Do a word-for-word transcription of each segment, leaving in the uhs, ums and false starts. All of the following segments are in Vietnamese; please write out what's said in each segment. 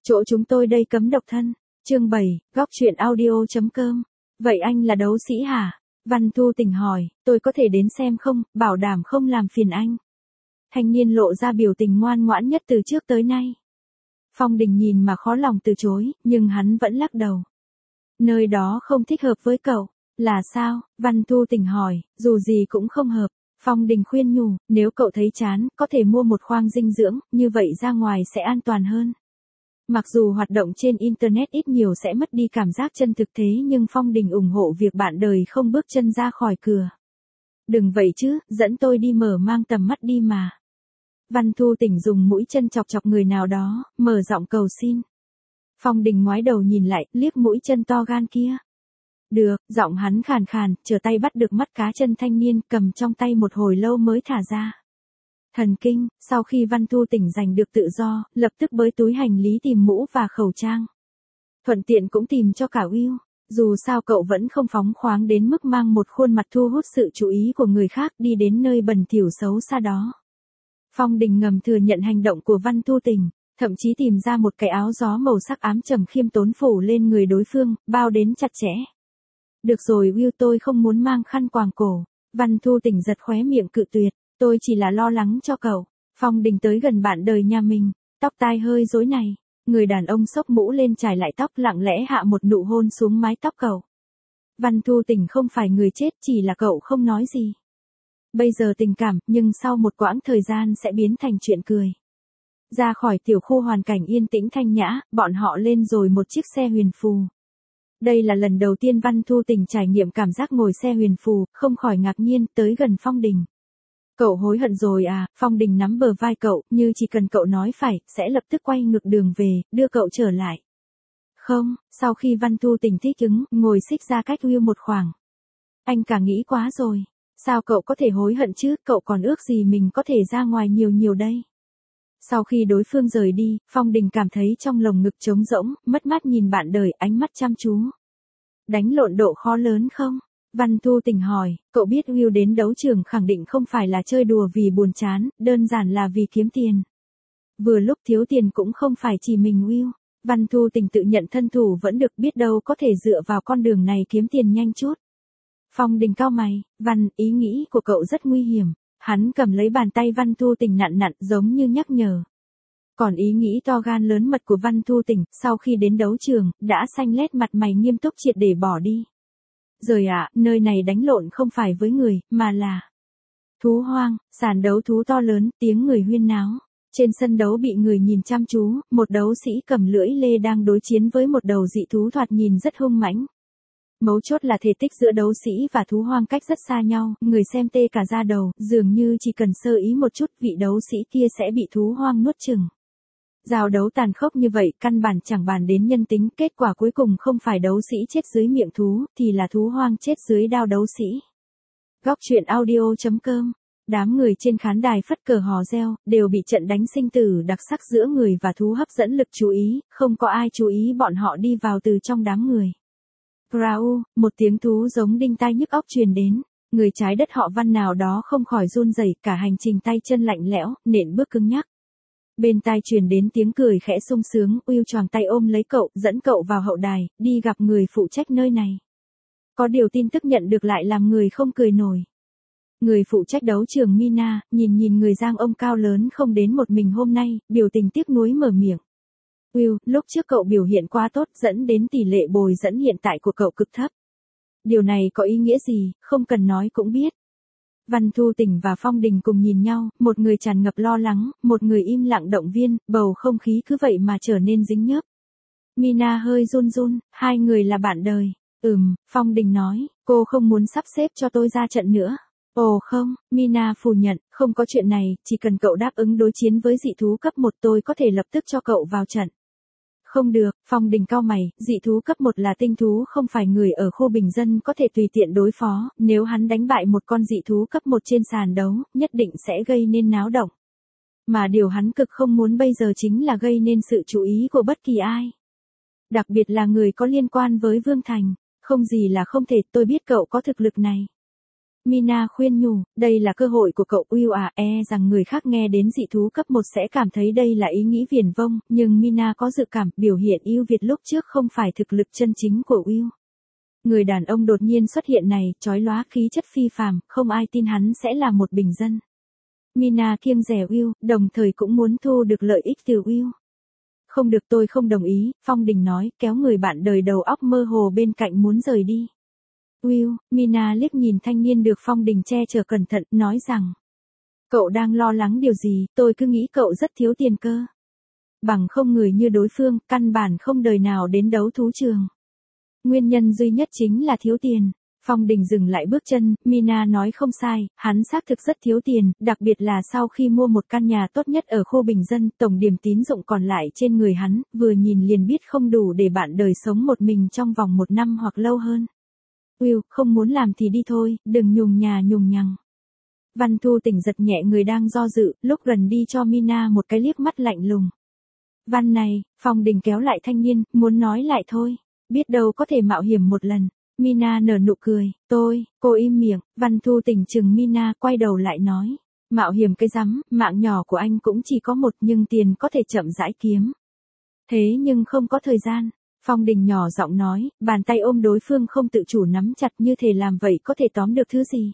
Chỗ chúng tôi đây cấm độc thân. Chương bảy, góc truyện audio.com. Vậy anh là đấu sĩ hả? Văn Thu Tình hỏi, tôi có thể đến xem không, bảo đảm không làm phiền anh. Thanh niên lộ ra biểu tình ngoan ngoãn nhất từ trước tới nay. Phong Đình nhìn mà khó lòng từ chối, nhưng hắn vẫn lắc đầu. Nơi đó không thích hợp với cậu. Là sao? Văn Thu Tình hỏi, dù gì cũng không hợp. Phong Đình khuyên nhủ, nếu cậu thấy chán, có thể mua một khoang dinh dưỡng, như vậy ra ngoài sẽ an toàn hơn. Mặc dù hoạt động trên Internet ít nhiều sẽ mất đi cảm giác chân thực thế nhưng Phong Đình ủng hộ việc bạn đời không bước chân ra khỏi cửa. Đừng vậy chứ, dẫn tôi đi mở mang tầm mắt đi mà. Văn Thu Tình dùng mũi chân chọc chọc người nào đó, mở giọng cầu xin. Phong Đình ngoái đầu nhìn lại, liếc mũi chân to gan kia. Được, giọng hắn khàn khàn, trở tay bắt được mắt cá chân thanh niên, cầm trong tay một hồi lâu mới thả ra. Thần kinh, sau khi Văn Thu Tình giành được tự do, lập tức bới túi hành lý tìm mũ và khẩu trang. Thuận tiện cũng tìm cho cả Will, dù sao cậu vẫn không phóng khoáng đến mức mang một khuôn mặt thu hút sự chú ý của người khác đi đến nơi bẩn thỉu xấu xa đó. Phong Đình ngầm thừa nhận hành động của Văn Thu Tình, thậm chí tìm ra một cái áo gió màu sắc ám trầm khiêm tốn phủ lên người đối phương, bao đến chặt chẽ. Được rồi Will, tôi không muốn mang khăn quàng cổ. Văn Thu Tình giật khóe miệng cự tuyệt, tôi chỉ là lo lắng cho cậu. Phong Đình tới gần bạn đời nhà mình, tóc tai hơi rối này. Người đàn ông xốc mũ lên chải lại tóc, lặng lẽ hạ một nụ hôn xuống mái tóc cậu. Văn Thu Tình không phải người chết, chỉ là cậu không nói gì. Bây giờ tình cảm, nhưng sau một quãng thời gian sẽ biến thành chuyện cười. Ra khỏi tiểu khu hoàn cảnh yên tĩnh thanh nhã, bọn họ lên rồi một chiếc xe huyền phù. Đây là lần đầu tiên Văn Thu Tình trải nghiệm cảm giác ngồi xe huyền phù, không khỏi ngạc nhiên, tới gần Phong Đình. Cậu hối hận rồi à? Phong Đình nắm bờ vai cậu, như chỉ cần cậu nói phải, sẽ lập tức quay ngược đường về, đưa cậu trở lại. Không, sau khi Văn Thu Tình thích ứng, ngồi xích ra cách Will một khoảng. Anh cả nghĩ quá rồi. Sao cậu có thể hối hận chứ, cậu còn ước gì mình có thể ra ngoài nhiều nhiều đây. Sau khi đối phương rời đi, Phong Đình cảm thấy trong lồng ngực trống rỗng, mất mát nhìn bạn đời, ánh mắt chăm chú. Đánh lộn độ khó lớn không? Văn Thu Tình hỏi, cậu biết Will đến đấu trường khẳng định không phải là chơi đùa vì buồn chán, đơn giản là vì kiếm tiền. Vừa lúc thiếu tiền cũng không phải chỉ mình Will. Văn Thu Tình tự nhận thân thủ vẫn được, biết đâu có thể dựa vào con đường này kiếm tiền nhanh chút. Phong Đình cau mày, Văn, ý nghĩ của cậu rất nguy hiểm. Hắn cầm lấy bàn tay Văn Thu Tình nặn nặn giống như nhắc nhở. Còn ý nghĩ to gan lớn mật của Văn Thu Tình, sau khi đến đấu trường, đã xanh lét mặt mày nghiêm túc triệt để bỏ đi. Rồi ạ, à, nơi này đánh lộn không phải với người, mà là thú hoang, sàn đấu thú to lớn, tiếng người huyên náo. Trên sân đấu bị người nhìn chăm chú, một đấu sĩ cầm lưỡi lê đang đối chiến với một đầu dị thú thoạt nhìn rất hung mãnh. Mấu chốt là thể tích giữa đấu sĩ và thú hoang cách rất xa nhau, người xem tê cả da đầu, dường như chỉ cần sơ ý một chút vị đấu sĩ kia sẽ bị thú hoang nuốt chửng. Giao đấu tàn khốc như vậy, căn bản chẳng bàn đến nhân tính, kết quả cuối cùng không phải đấu sĩ chết dưới miệng thú, thì là thú hoang chết dưới đao đấu sĩ. Góc truyện audio.com. Đám người trên khán đài phất cờ hò reo, đều bị trận đánh sinh tử đặc sắc giữa người và thú hấp dẫn lực chú ý, không có ai chú ý bọn họ đi vào từ trong đám người. Grau, một tiếng thú giống đinh tai nhức óc truyền đến, người trái đất họ Văn nào đó không khỏi run rẩy, cả hành trình tay chân lạnh lẽo, nện bước cứng nhắc. Bên tai truyền đến tiếng cười khẽ sung sướng, Will choàng tay ôm lấy cậu, dẫn cậu vào hậu đài, đi gặp người phụ trách nơi này. Có điều tin tức nhận được lại làm người không cười nổi. Người phụ trách đấu trường Mina, nhìn nhìn người giang ông cao lớn không đến một mình hôm nay, biểu tình tiếc nuối mở miệng. Will, lúc trước cậu biểu hiện quá tốt dẫn đến tỷ lệ bồi dẫn hiện tại của cậu cực thấp. Điều này có ý nghĩa gì, không cần nói cũng biết. Văn Thu Tình và Phong Đình cùng nhìn nhau, một người tràn ngập lo lắng, một người im lặng động viên, bầu không khí cứ vậy mà trở nên dính nhớp. Mina hơi run run, hai người là bạn đời. Ừm, Phong Đình nói, cô không muốn sắp xếp cho tôi ra trận nữa. Ồ không, Mina phủ nhận, không có chuyện này, chỉ cần cậu đáp ứng đối chiến với dị thú cấp một tôi có thể lập tức cho cậu vào trận. Không được, Phong Đình cau mày, dị thú cấp một là tinh thú không phải người ở khu bình dân có thể tùy tiện đối phó, nếu hắn đánh bại một con dị thú cấp một trên sàn đấu, nhất định sẽ gây nên náo động. Mà điều hắn cực không muốn bây giờ chính là gây nên sự chú ý của bất kỳ ai. Đặc biệt là người có liên quan với Vương Thành, không gì là không thể, tôi biết cậu có thực lực này. Mina khuyên nhủ, đây là cơ hội của cậu Will à, e rằng người khác nghe đến dị thú cấp một sẽ cảm thấy đây là ý nghĩ viển vông, nhưng Mina có dự cảm biểu hiện ưu việt lúc trước không phải thực lực chân chính của Will. Người đàn ông đột nhiên xuất hiện này, chói lóa khí chất phi phàm, không ai tin hắn sẽ là một bình dân. Mina kiêng dè Will, đồng thời cũng muốn thu được lợi ích từ Will. Không được, tôi không đồng ý, Phong Đình nói, kéo người bạn đời đầu óc mơ hồ bên cạnh muốn rời đi. Will, Mina liếc nhìn thanh niên được Phong Đình che chở cẩn thận, nói rằng. Cậu đang lo lắng điều gì, tôi cứ nghĩ cậu rất thiếu tiền cơ. Bằng không người như đối phương, căn bản không đời nào đến đấu thú trường. Nguyên nhân duy nhất chính là thiếu tiền. Phong Đình dừng lại bước chân, Mina nói không sai, hắn xác thực rất thiếu tiền, đặc biệt là sau khi mua một căn nhà tốt nhất ở khu bình dân, tổng điểm tín dụng còn lại trên người hắn, vừa nhìn liền biết không đủ để bạn đời sống một mình trong vòng một năm hoặc lâu hơn. Will, không muốn làm thì đi thôi, đừng nhùng nhà nhùng nhằng. Văn Thu Tỉnh giật nhẹ người đang do dự, lúc gần đi cho Mina một cái liếc mắt lạnh lùng. Văn này, Phong Đình kéo lại thanh niên, muốn nói lại thôi, biết đâu có thể mạo hiểm một lần. Mina nở nụ cười, tôi, cô im miệng, Văn Thu Tỉnh chừng Mina quay đầu lại nói. Mạo hiểm cái rắm, mạng nhỏ của anh cũng chỉ có một nhưng tiền có thể chậm rãi kiếm. Thế nhưng không có thời gian. Phong Đình nhỏ giọng nói, bàn tay ôm đối phương không tự chủ nắm chặt như thể làm vậy có thể tóm được thứ gì.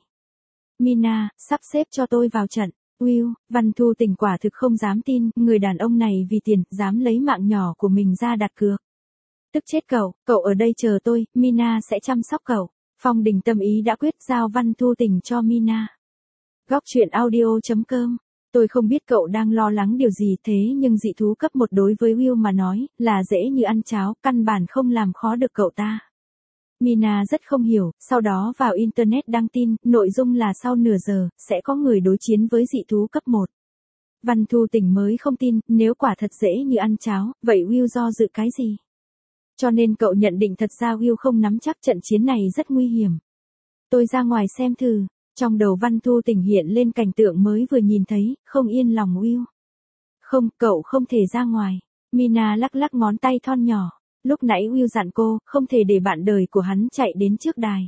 Mina, sắp xếp cho tôi vào trận. Will, Văn Thu Tỉnh quả thực không dám tin, người đàn ông này vì tiền, dám lấy mạng nhỏ của mình ra đặt cược. Tức chết cậu, cậu ở đây chờ tôi, Mina sẽ chăm sóc cậu. Phong Đình tâm ý đã quyết giao Văn Thu Tỉnh cho Mina. Góc truyện audio chấm com. Tôi không biết cậu đang lo lắng điều gì thế nhưng dị thú cấp một đối với Will mà nói, là dễ như ăn cháo, căn bản không làm khó được cậu ta. Mina rất không hiểu, sau đó vào Internet đăng tin, nội dung là sau nửa giờ, sẽ có người đối chiến với dị thú cấp một. Văn Thu Tỉnh mới không tin, nếu quả thật dễ như ăn cháo, vậy Will do dự cái gì? Cho nên cậu nhận định thật ra Will không nắm chắc trận chiến này rất nguy hiểm. Tôi ra ngoài xem thử. Trong đầu Văn Thu Tỉnh hiện lên cảnh tượng mới vừa nhìn thấy, không yên lòng Will. Không, cậu không thể ra ngoài. Mina lắc lắc ngón tay thon nhỏ. Lúc nãy Will dặn cô, không thể để bạn đời của hắn chạy đến trước đài.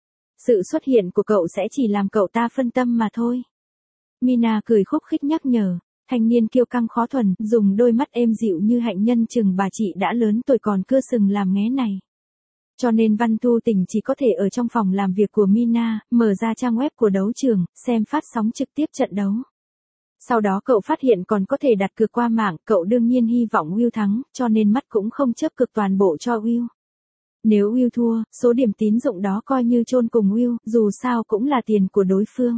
Sự xuất hiện của cậu sẽ chỉ làm cậu ta phân tâm mà thôi. Mina cười khúc khích nhắc nhở. Thanh niên kiêu căng khó thuần, dùng đôi mắt êm dịu như hạnh nhân chừng bà chị đã lớn tuổi còn cưa sừng làm nghé này. Cho nên Văn Thu Tỉnh chỉ có thể ở trong phòng làm việc của Mina, mở ra trang web của đấu trường, xem phát sóng trực tiếp trận đấu. Sau đó cậu phát hiện còn có thể đặt cược qua mạng, cậu đương nhiên hy vọng Will thắng, cho nên mắt cũng không chớp cược toàn bộ cho Will. Nếu Will thua, số điểm tín dụng đó coi như chôn cùng Will, dù sao cũng là tiền của đối phương.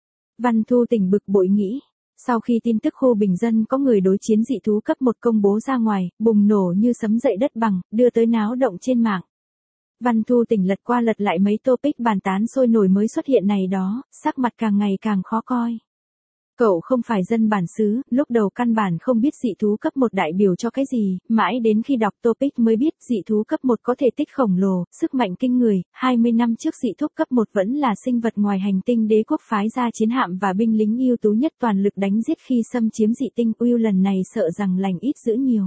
Văn Thu Tỉnh bực bội nghĩ. Sau khi tin tức khu bình dân có người đối chiến dị thú cấp một công bố ra ngoài, bùng nổ như sấm dậy đất bằng, đưa tới náo động trên mạng. Văn Thu Tỉnh lật qua lật lại mấy topic bàn tán sôi nổi mới xuất hiện này đó, sắc mặt càng ngày càng khó coi. Cậu không phải dân bản xứ, lúc đầu căn bản không biết dị thú cấp một đại biểu cho cái gì, mãi đến khi đọc topic mới biết dị thú cấp một có thể tích khổng lồ, sức mạnh kinh người, hai mươi năm trước dị thú cấp một vẫn là sinh vật ngoài hành tinh đế quốc phái ra chiến hạm và binh lính ưu tú nhất toàn lực đánh giết khi xâm chiếm dị tinh. Will lần này sợ rằng lành ít dữ nhiều.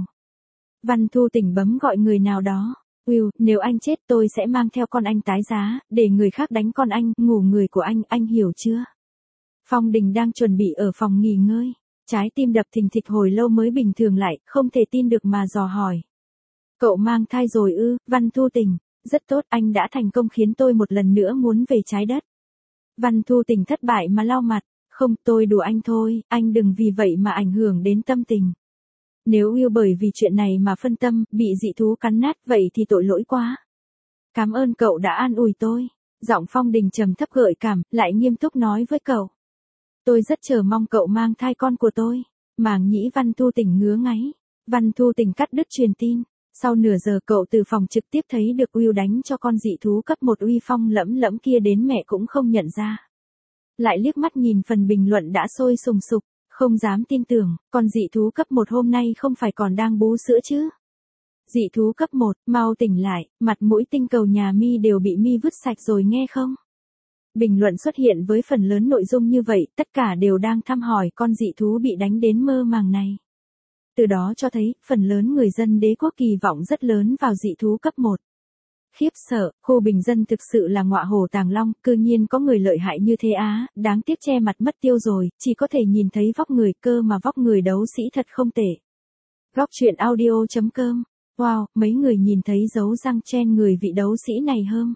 Văn Thu Tỉnh bấm gọi người nào đó. Will, nếu anh chết tôi sẽ mang theo con anh tái giá, để người khác đánh con anh, ngủ người của anh, anh hiểu chưa? Phong Đình đang chuẩn bị ở phòng nghỉ ngơi. Trái tim đập thình thịch hồi lâu mới bình thường lại, không thể tin được mà dò hỏi. Cậu mang thai rồi ư, Văn Thu Tỉnh. Rất tốt, anh đã thành công khiến tôi một lần nữa muốn về trái đất. Văn Thu Tỉnh thất bại mà lau mặt. Không, tôi đùa anh thôi, anh đừng vì vậy mà ảnh hưởng đến tâm tình. Nếu Will bởi vì chuyện này mà phân tâm, bị dị thú cắn nát, vậy thì tội lỗi quá. Cảm ơn cậu đã an ủi tôi. Giọng Phong Đình trầm thấp gợi cảm, lại nghiêm túc nói với cậu. Tôi rất chờ mong cậu mang thai con của tôi. Màng nhĩ Văn Thu Tỉnh ngứa ngáy. Văn Thu Tỉnh cắt đứt truyền tin. Sau nửa giờ cậu từ phòng trực tiếp thấy được Will đánh cho con dị thú cấp một uy phong lẫm lẫm kia đến mẹ cũng không nhận ra. Lại liếc mắt nhìn phần bình luận đã sôi sùng sục. Không dám tin tưởng, con dị thú cấp một hôm nay không phải còn đang bú sữa chứ. Dị thú cấp một, mau tỉnh lại, mặt mũi tinh cầu nhà mi đều bị mi vứt sạch rồi nghe không? Bình luận xuất hiện với phần lớn nội dung như vậy, tất cả đều đang thăm hỏi con dị thú bị đánh đến mơ màng này. Từ đó cho thấy, phần lớn người dân đế quốc kỳ vọng rất lớn vào dị thú cấp một. Khiếp sợ, khu bình dân thực sự là ngọa hổ tàng long, cư nhiên có người lợi hại như thế á, đáng tiếc che mặt mất tiêu rồi, chỉ có thể nhìn thấy vóc người, cơ mà vóc người đấu sĩ thật không tệ. Góc truyện audio.com. Wow, mấy người nhìn thấy dấu răng trên người vị đấu sĩ này không?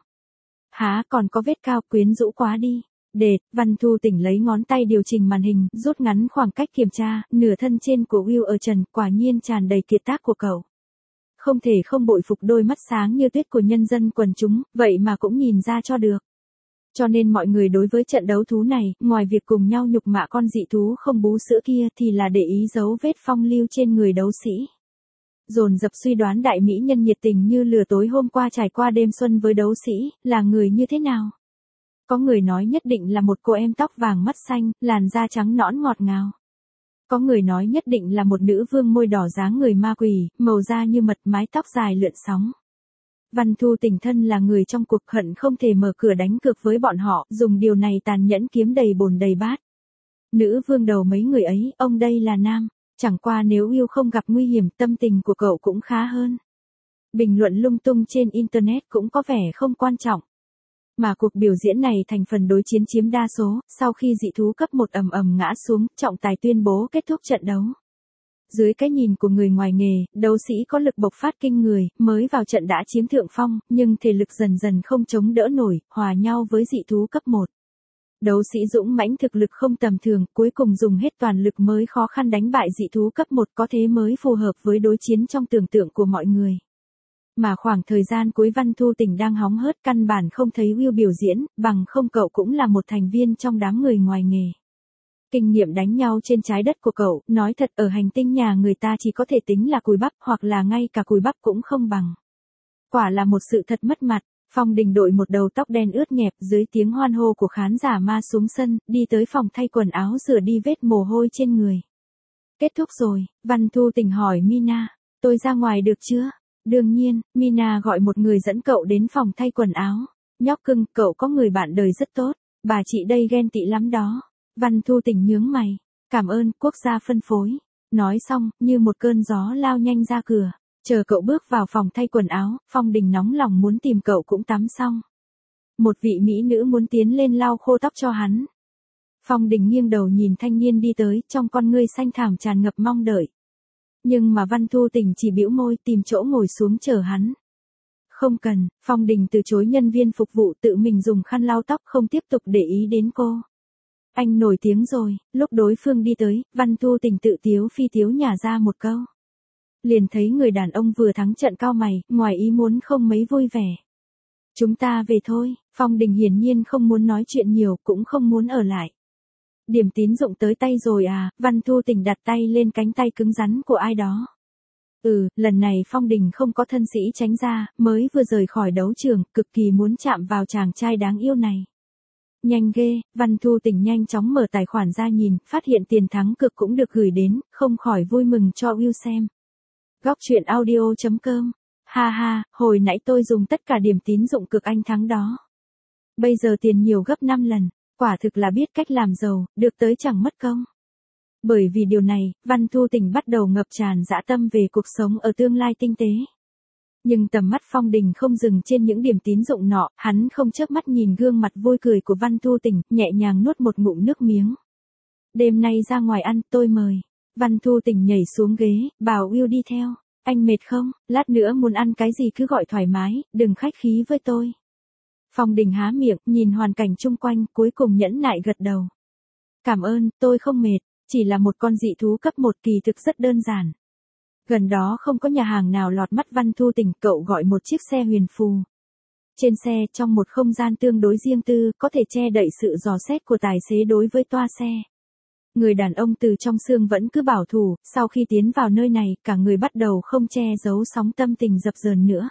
Hả, còn có vết cao, quyến rũ quá đi. Đệt, Văn Thu Tỉnh lấy ngón tay điều chỉnh màn hình, rút ngắn khoảng cách kiểm tra, nửa thân trên của Will ở trần, quả nhiên tràn đầy kiệt tác của cậu. Không thể không bội phục đôi mắt sáng như tuyết của nhân dân quần chúng, vậy mà cũng nhìn ra cho được. Cho nên mọi người đối với trận đấu thú này, ngoài việc cùng nhau nhục mạ con dị thú không bú sữa kia thì là để ý dấu vết phong lưu trên người đấu sĩ. Dồn dập suy đoán đại mỹ nhân nhiệt tình như lửa tối hôm qua trải qua đêm xuân với đấu sĩ, là người như thế nào? Có người nói nhất định là một cô em tóc vàng mắt xanh, làn da trắng nõn ngọt ngào. Có người nói nhất định là một nữ vương môi đỏ dáng người ma quỷ, màu da như mật, mái tóc dài lượn sóng. Văn Thu Tỉnh thân là người trong cuộc, hận không thể mở cửa đánh cược với bọn họ, dùng điều này tàn nhẫn kiếm đầy bồn đầy bát. Nữ vương đầu mấy người ấy, ông đây là nam. Chẳng qua nếu yêu không gặp nguy hiểm, tâm tình của cậu cũng khá hơn. Bình luận lung tung trên internet cũng có vẻ không quan trọng. Mà cuộc biểu diễn này thành phần đối chiến chiếm đa số, sau khi dị thú cấp một ầm ầm ngã xuống, trọng tài tuyên bố kết thúc trận đấu. Dưới cái nhìn của người ngoài nghề, đấu sĩ có lực bộc phát kinh người, mới vào trận đã chiếm thượng phong, nhưng thể lực dần dần không chống đỡ nổi, hòa nhau với dị thú cấp một. Đấu sĩ dũng mãnh thực lực không tầm thường, cuối cùng dùng hết toàn lực mới khó khăn đánh bại dị thú cấp một, có thế mới phù hợp với đối chiến trong tưởng tượng của mọi người. Mà khoảng thời gian cuối Văn Thu Tỉnh đang hóng hớt, căn bản không thấy Will biểu diễn, bằng không cậu cũng là một thành viên trong đám người ngoài nghề. Kinh nghiệm đánh nhau trên trái đất của cậu, nói thật ở hành tinh nhà người ta chỉ có thể tính là cùi bắp, hoặc là ngay cả cùi bắp cũng không bằng. Quả là một sự thật mất mặt. Phong Đình đội một đầu tóc đen ướt nhẹp, dưới tiếng hoan hô của khán giả ma xuống sân, đi tới phòng thay quần áo rửa đi vết mồ hôi trên người. Kết thúc rồi, Văn Thu Tỉnh hỏi Mina, tôi ra ngoài được chưa? Đương nhiên, Mina gọi một người dẫn cậu đến phòng thay quần áo. Nhóc cưng, cậu có người bạn đời rất tốt, bà chị đây ghen tị lắm đó. Văn Thu Tỉnh nhướng mày, cảm ơn, quốc gia phân phối. Nói xong, như một cơn gió lao nhanh ra cửa. Chờ cậu bước vào phòng thay quần áo, Phong Đình nóng lòng muốn tìm cậu cũng tắm xong. Một vị mỹ nữ muốn tiến lên lau khô tóc cho hắn. Phong Đình nghiêng đầu nhìn thanh niên đi tới, trong con ngươi xanh thẳm tràn ngập mong đợi. Nhưng mà Văn Thu Tỉnh chỉ bĩu môi, tìm chỗ ngồi xuống chờ hắn. Không cần, Phong Đình từ chối nhân viên phục vụ, tự mình dùng khăn lau tóc, không tiếp tục để ý đến cô. Anh nổi tiếng rồi. Lúc đối phương đi tới, Văn Thu Tỉnh tự tiếu phi tiếu nhả ra một câu. Liền thấy người đàn ông vừa thắng trận cao mày, ngoài ý muốn không mấy vui vẻ. Chúng ta về thôi. Phong Đình hiển nhiên không muốn nói chuyện nhiều, cũng không muốn ở lại. Điểm tín dụng tới tay rồi à? Văn Thu Tỉnh đặt tay lên cánh tay cứng rắn của ai đó. Ừ, lần này Phong Đình không có thân sĩ tránh ra, mới vừa rời khỏi đấu trường, cực kỳ muốn chạm vào chàng trai đáng yêu này. Nhanh ghê, Văn Thu Tỉnh nhanh chóng mở tài khoản ra nhìn, phát hiện tiền thắng cực cũng được gửi đến, không khỏi vui mừng cho Will xem. Góc truyện audio.com. Ha ha, hồi nãy tôi dùng tất cả điểm tín dụng cực anh thắng đó. Bây giờ tiền nhiều gấp năm lần, quả thực là biết cách làm giàu, được tới chẳng mất công. Bởi vì điều này, Văn Thu Tỉnh bắt đầu ngập tràn dã tâm về cuộc sống ở tương lai tinh tế. Nhưng tầm mắt Phong Đình không dừng trên những điểm tín dụng nọ, hắn không chớp mắt nhìn gương mặt vui cười của Văn Thu Tỉnh, nhẹ nhàng nuốt một ngụm nước miếng. Đêm nay ra ngoài ăn, tôi mời. Văn Thu Tỉnh nhảy xuống ghế, bảo Will đi theo. Anh mệt không? Lát nữa muốn ăn cái gì cứ gọi thoải mái, đừng khách khí với tôi. Phong Đình há miệng, nhìn hoàn cảnh chung quanh, cuối cùng nhẫn nại gật đầu. Cảm ơn, tôi không mệt, chỉ là một con dị thú cấp một, kỳ thực rất đơn giản. Gần đó không có nhà hàng nào lọt mắt Văn Thu Tỉnh, cậu gọi một chiếc xe huyền phù. Trên xe, trong một không gian tương đối riêng tư, có thể che đậy sự dò xét của tài xế đối với toa xe. Người đàn ông từ trong xương vẫn cứ bảo thủ, sau khi tiến vào nơi này, cả người bắt đầu không che giấu sóng tâm tình dập dờn nữa.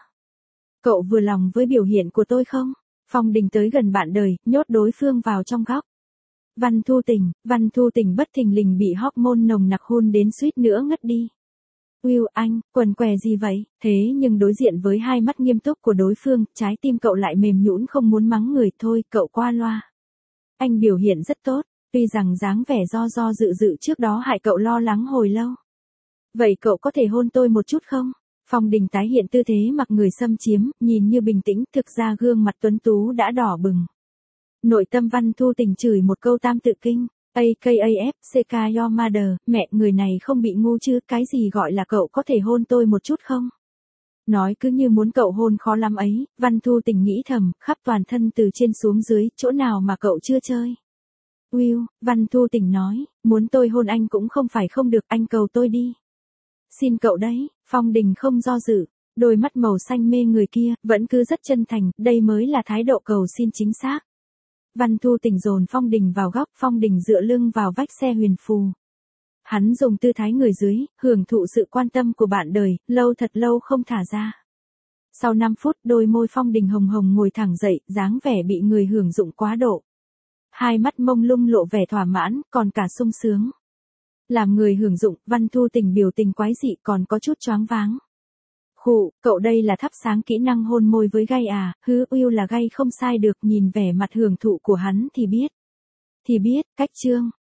Cậu vừa lòng với biểu hiện của tôi không? Phong Đình tới gần bạn đời, nhốt đối phương vào trong góc. Văn Thu Tỉnh, Văn Thu Tỉnh bất thình lình bị hormone nồng nặc hôn đến suýt nữa ngất đi. Will, anh, quần què gì vậy? Thế nhưng đối diện với hai mắt nghiêm túc của đối phương, trái tim cậu lại mềm nhũn không muốn mắng người, thôi, cậu qua loa. Anh biểu hiện rất tốt. Tuy rằng dáng vẻ do do dự dự trước đó hại cậu lo lắng hồi lâu. Vậy cậu có thể hôn tôi một chút không? Phong Đình tái hiện tư thế mặc người xâm chiếm, nhìn như bình tĩnh, thực ra gương mặt tuấn tú đã đỏ bừng. Nội tâm Văn Thu Tình chửi một câu tam tự kinh, a ca a ép, xê ca your mother, mẹ người này không bị ngu chứ, cái gì gọi là cậu có thể hôn tôi một chút không? Nói cứ như muốn cậu hôn khó lắm ấy, Văn Thu Tình nghĩ thầm, khắp toàn thân từ trên xuống dưới, chỗ nào mà cậu chưa chơi. Will, Văn Thu Tình nói, muốn tôi hôn anh cũng không phải không được, anh cầu tôi đi. Xin cậu đấy, Phong Đình không do dự, đôi mắt màu xanh mê người kia, vẫn cứ rất chân thành, đây mới là thái độ cầu xin chính xác. Văn Thu Tình dồn Phong Đình vào góc, Phong Đình dựa lưng vào vách xe huyền phù. Hắn dùng tư thái người dưới, hưởng thụ sự quan tâm của bạn đời, lâu thật lâu không thả ra. Sau năm phút, đôi môi Phong Đình hồng hồng ngồi thẳng dậy, dáng vẻ bị người hưởng dụng quá độ. Hai mắt mông lung lộ vẻ thỏa mãn, còn cả sung sướng. Làm người hưởng dụng, Văn Thu Tình biểu tình quái dị còn có chút choáng váng. Khụ, cậu đây là thắp sáng kỹ năng hôn môi với gay à, hứ Will là gay không sai được, nhìn vẻ mặt hưởng thụ của hắn thì biết. Thì biết, cách chương.